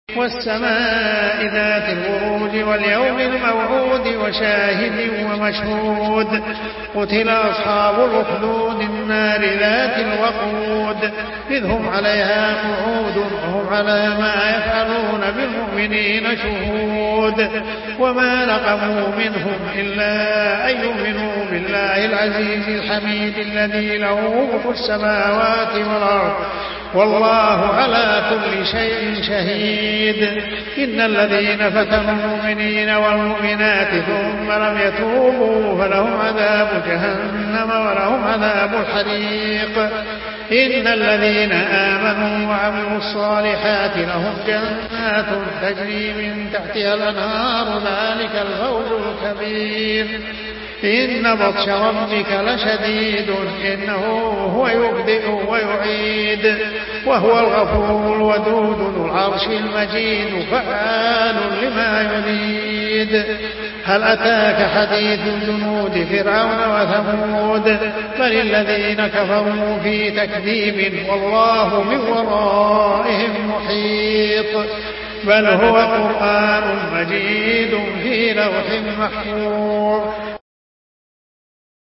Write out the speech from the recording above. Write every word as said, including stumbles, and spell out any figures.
والسماء ذات البروج واليوم الموعود وشاهد ومشهود قتل أصحاب الأخدود النار ذات الوقود إذ هم عليها قعود وهم على ما يفعلون بالمؤمنين شهود وما نقموا منهم إلا أن يؤمنوا بالله العزيز الحميد الذي له ملك السماوات والأرض والله على كل شيء شهيد. إن الذين فتنوا المؤمنين والمؤمنات ثم لم يتوبوا فلهم عذاب جهنم ولهم عذاب الحريق. إن الذين آمنوا وعملوا الصالحات لهم جنات تجري من تحتها الأنهار ذلك الفوز الكبير. إن بطش ربك لشديد إنه هو يبدئ ويعيد وهو الغفور الودود ذو العرش المجيد فعال لما يريد. هل أتاك حديث جنود فرعون وثمود بل الذين كفروا في تكذيب والله من ورائهم محيط. بل هو قرآن مجيد في لوح محفوظ